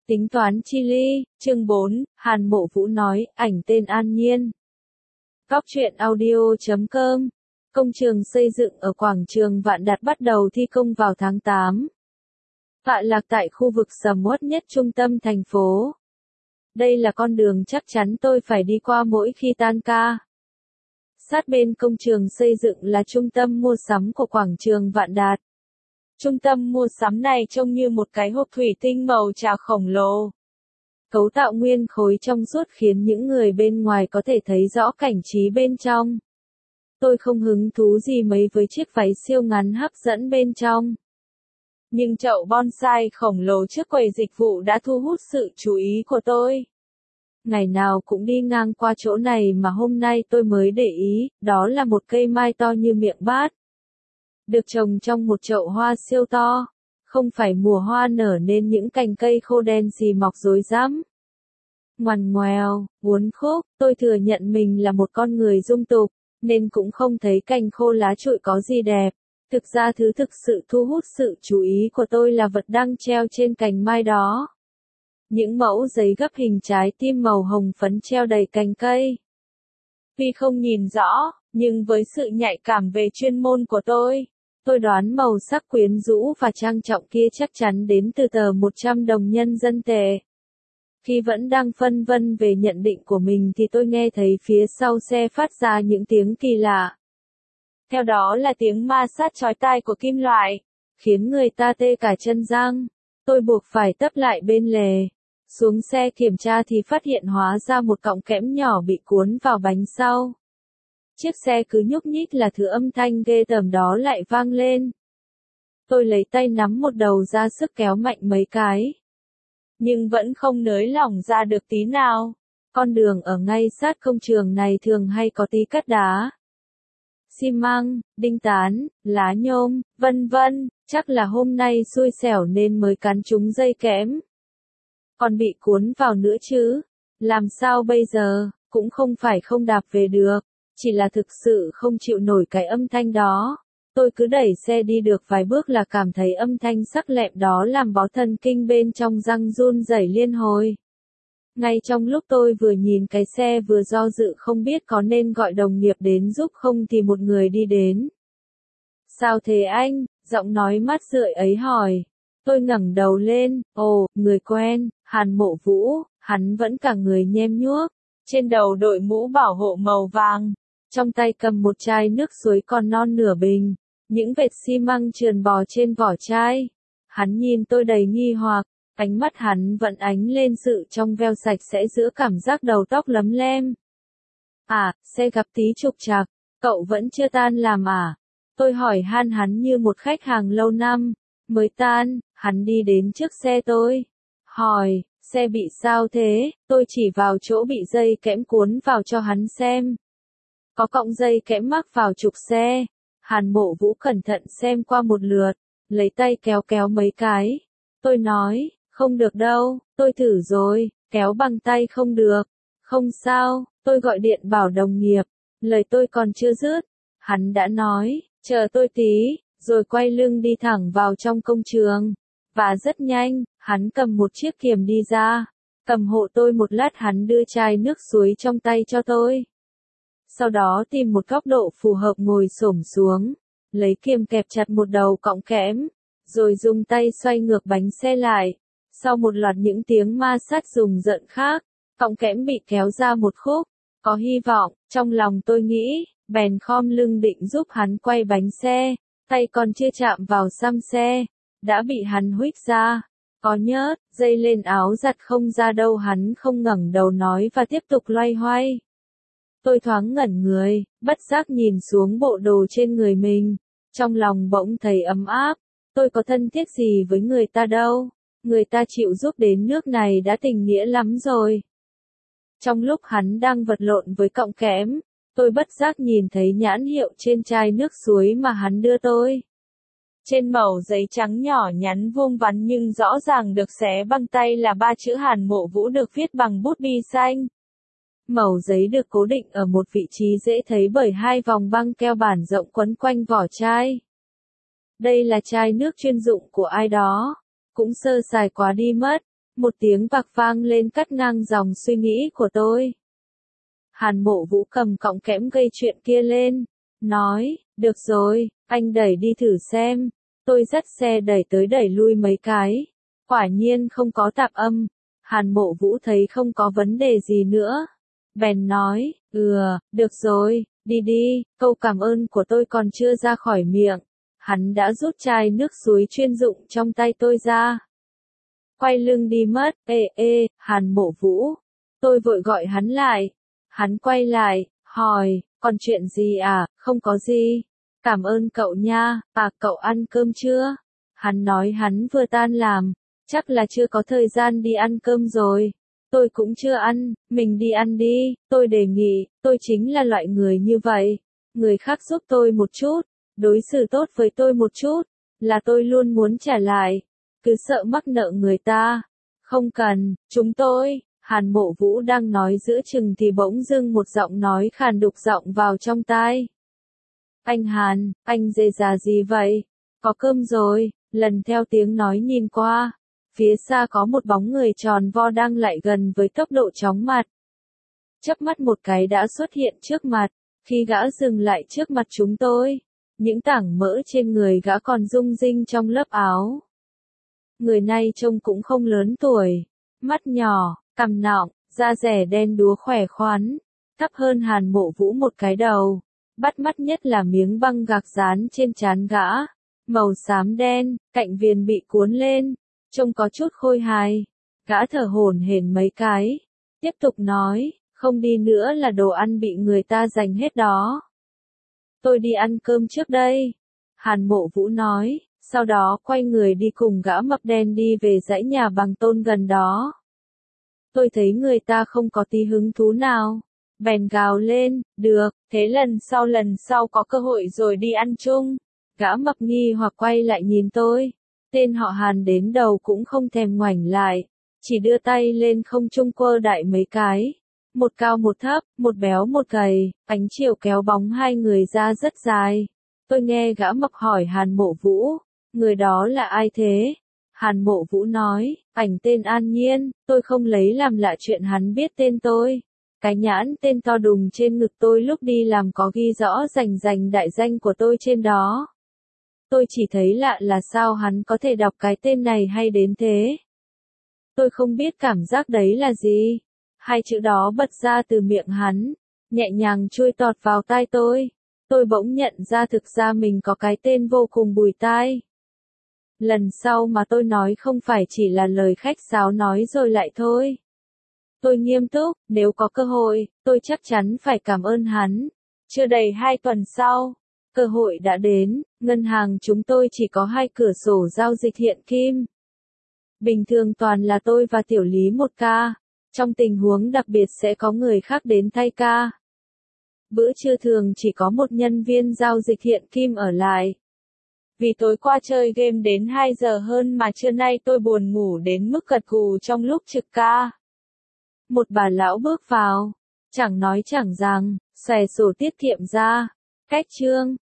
Tính toán chi ly, chương 4, Hàn Mộ Vũ nói, ảnh tên An Nhiên. Góc truyện audio.com. Công trường xây dựng ở quảng trường Vạn Đạt bắt đầu thi công vào tháng 8. Tọa lạc tại khu vực sầm uất nhất trung tâm thành phố. Đây là con đường chắc chắn tôi phải đi qua mỗi khi tan ca. Sát bên công trường xây dựng là trung tâm mua sắm của quảng trường Vạn Đạt. Trung tâm mua sắm này trông như một cái hộp thủy tinh màu trà khổng lồ. Cấu tạo nguyên khối trong suốt khiến những người bên ngoài có thể thấy rõ cảnh trí bên trong. Tôi không hứng thú gì mấy với chiếc váy siêu ngắn hấp dẫn bên trong. Nhưng chậu bonsai khổng lồ trước quầy dịch vụ đã thu hút sự chú ý của tôi. Ngày nào cũng đi ngang qua chỗ này mà hôm nay tôi mới để ý, đó là một cây mai to như miệng bát. Được trồng trong một chậu hoa siêu to. Không phải mùa hoa nở nên những cành cây khô đen xì mọc rối rắm. Ngoằn ngoèo, uốn khúc, tôi thừa nhận mình là một con người dung tục, nên cũng không thấy cành khô lá trụi có gì đẹp. Thực ra thứ thực sự thu hút sự chú ý của tôi là vật đang treo trên cành mai đó. Những mẫu giấy gấp hình trái tim màu hồng phấn treo đầy cành cây. Tuy không nhìn rõ, nhưng với sự nhạy cảm về chuyên môn của tôi đoán màu sắc quyến rũ và trang trọng kia chắc chắn đến từ tờ 100 đồng nhân dân tệ. Khi vẫn đang phân vân về nhận định của mình thì tôi nghe thấy phía sau xe phát ra những tiếng kỳ lạ. Theo đó là tiếng ma sát chói tai của kim loại, khiến người ta tê cả chân răng. Tôi buộc phải tấp lại bên lề. Xuống xe kiểm tra thì phát hiện hóa ra một cọng kẽm nhỏ bị cuốn vào bánh sau. Chiếc xe cứ nhúc nhích là thứ âm thanh ghê tởm đó lại vang lên. Tôi lấy tay nắm một đầu ra sức kéo mạnh mấy cái. Nhưng vẫn không nới lỏng ra được tí nào. Con đường ở ngay sát công trường này thường hay có tí cát đá, xi măng, đinh tán, lá nhôm, vân vân, chắc là hôm nay xui xẻo nên mới cắn trúng dây kẽm. Còn bị cuốn vào nữa chứ. Làm sao bây giờ, cũng không phải không đạp về được. Chỉ là thực sự không chịu nổi cái âm thanh đó. Tôi cứ đẩy xe đi được vài bước là cảm thấy âm thanh sắc lẹm đó làm bó thần kinh bên trong răng run rẩy liên hồi. Ngay trong lúc tôi vừa nhìn cái xe vừa do dự không biết có nên gọi đồng nghiệp đến giúp không thì một người đi đến. Sao thế anh? Giọng nói mát rượi ấy hỏi. Tôi ngẩng đầu lên, ồ, người quen, Hàn Mộ Vũ, hắn vẫn cả người nhem nhuốc. Trên đầu đội mũ bảo hộ màu vàng. Trong tay cầm một chai nước suối còn non nửa bình. Những vệt xi măng trườn bò trên vỏ chai. Hắn nhìn tôi đầy nghi hoặc. Ánh mắt hắn vẫn ánh lên sự trong veo sạch sẽ giữa cảm giác đầu tóc lấm lem. À, xe gặp tí trục trặc. Cậu vẫn chưa tan làm à? Tôi hỏi han hắn như một khách hàng lâu năm. Mới tan, hắn đi đến trước xe tôi. Hỏi, xe bị sao thế? Tôi chỉ vào chỗ bị dây kẽm cuốn vào cho hắn xem. Có cọng dây kẽm mắc vào trục xe. Hàn Mộ Vũ cẩn thận xem qua một lượt, lấy tay kéo kéo mấy cái. Tôi nói, không được đâu, tôi thử rồi, kéo bằng tay không được. Không sao, tôi gọi điện bảo đồng nghiệp. Lời tôi còn chưa dứt, hắn đã nói, chờ tôi tí, rồi quay lưng đi thẳng vào trong công trường. Và rất nhanh, hắn cầm một chiếc kiềm đi ra. Cầm hộ tôi một lát hắn đưa chai nước suối trong tay cho tôi. Sau đó tìm một góc độ phù hợp ngồi xổm xuống, lấy kiềm kẹp chặt một đầu cọng kẽm, rồi dùng tay xoay ngược bánh xe lại. Sau một loạt những tiếng ma sát rùng rợn khác, cọng kẽm bị kéo ra một khúc. Có hy vọng, trong lòng tôi nghĩ, bèn khom lưng định giúp hắn quay bánh xe, tay còn chưa chạm vào xăm xe, đã bị hắn huých ra. Có nhớt, dây lên áo giặt không ra đâu hắn không ngẩng đầu nói và tiếp tục loay hoay. Tôi thoáng ngẩn người, bất giác nhìn xuống bộ đồ trên người mình. Trong lòng bỗng thấy ấm áp. Tôi có thân thiết gì với người ta đâu. Người ta chịu giúp đến nước này đã tình nghĩa lắm rồi. Trong lúc hắn đang vật lộn với cọng kẽm, tôi bất giác nhìn thấy nhãn hiệu trên chai nước suối mà hắn đưa tôi. Trên mẩu giấy trắng nhỏ nhắn vuông vắn nhưng rõ ràng được xé bằng tay là 3 chữ Hàn Mộ Vũ được viết bằng bút bi xanh. Mẩu giấy được cố định ở một vị trí dễ thấy bởi 2 vòng băng keo bản rộng quấn quanh vỏ chai. Đây là chai nước chuyên dụng của ai đó. Cũng sơ sài quá đi mất. Một tiếng bạc vang lên cắt ngang dòng suy nghĩ của tôi. Hàn Mộ Vũ cầm cọng kẽm gây chuyện kia lên, nói, được rồi, anh đẩy đi thử xem. Tôi dắt xe đẩy tới đẩy lui mấy cái. Quả nhiên không có tạp âm. Hàn Mộ Vũ thấy không có vấn đề gì nữa. Bèn nói, được rồi, đi đi, câu cảm ơn của tôi còn chưa ra khỏi miệng. Hắn đã rút chai nước suối chuyên dụng trong tay tôi ra. Quay lưng đi mất, Hàn Mộ Vũ. Tôi vội gọi hắn lại. Hắn quay lại, hỏi, còn chuyện gì à, không có gì. Cảm ơn cậu nha, cậu ăn cơm chưa? Hắn nói hắn vừa tan làm, chắc là chưa có thời gian đi ăn cơm rồi. Tôi cũng chưa ăn, mình đi ăn đi, tôi đề nghị, tôi chính là loại người như vậy. Người khác giúp tôi một chút, đối xử tốt với tôi một chút, là tôi luôn muốn trả lại. Cứ sợ mắc nợ người ta. Không cần, chúng tôi. Hàn Mộ Vũ đang nói giữa chừng thì bỗng dưng một giọng nói khàn đục vọng vào trong tai. Anh Hàn, anh dề già gì vậy? Có cơm rồi. Lần theo tiếng nói nhìn qua, phía xa có một bóng người tròn vo đang lại gần với tốc độ chóng mặt. Chớp mắt một cái đã xuất hiện trước mặt. Khi gã dừng lại trước mặt chúng tôi, những tảng mỡ trên người gã còn rung rinh trong lớp áo. Người này trông cũng không lớn tuổi, mắt nhỏ, cằm nọng, da rẻ đen đúa khỏe khoắn, thấp hơn Hàn Mộ Vũ một cái đầu. Bắt mắt nhất là miếng băng gạc dán trên trán gã, màu xám đen, cạnh viền bị cuốn lên, trông có chút khôi hài. Gã thở hổn hển mấy cái, tiếp tục nói, không đi nữa là đồ ăn bị người ta giành hết đó. Tôi đi ăn cơm trước đây. Hàn Mộ Vũ nói, sau đó quay người đi cùng gã mập đen đi về dãy nhà bằng tôn gần đó. Tôi thấy người ta không có tí hứng thú nào. Bèn gào lên, được, thế lần sau có cơ hội rồi đi ăn chung. Gã mập nghi hoặc quay lại nhìn tôi. Tên họ Hàn đến đầu cũng không thèm ngoảnh lại. Chỉ đưa tay lên không trung quơ đại mấy cái. Một cao một thấp, một béo một gầy, ánh chiều kéo bóng hai người ra rất dài. Tôi nghe gã mập hỏi Hàn Mộ Vũ, người đó là ai thế? Hàn Mộ Vũ nói, ảnh tên An Nhiên, tôi không lấy làm lạ chuyện hắn biết tên tôi. Cái nhãn tên to đùng trên ngực tôi lúc đi làm có ghi rõ rành đại danh của tôi trên đó. Tôi chỉ thấy lạ là sao hắn có thể đọc cái tên này hay đến thế. Tôi không biết cảm giác đấy là gì. Hai chữ đó bật ra từ miệng hắn, nhẹ nhàng chui tọt vào tai tôi. Tôi bỗng nhận ra thực ra mình có cái tên vô cùng bùi tai. Lần sau mà tôi nói không phải chỉ là lời khách sáo nói rồi lại thôi. Tôi nghiêm túc, nếu có cơ hội, tôi chắc chắn phải cảm ơn hắn. Chưa đầy 2 tuần sau, cơ hội đã đến, ngân hàng chúng tôi chỉ có 2 cửa sổ giao dịch hiện kim. Bình thường toàn là tôi và Tiểu Lý một ca, trong tình huống đặc biệt sẽ có người khác đến thay ca. Bữa trưa thường chỉ có một nhân viên giao dịch hiện kim ở lại. Vì tối qua chơi game đến 2 giờ hơn mà trưa nay tôi buồn ngủ đến mức gật gù trong lúc trực ca. Một bà lão bước vào, chẳng nói chẳng rằng, xòe sổ tiết kiệm ra, cách trương,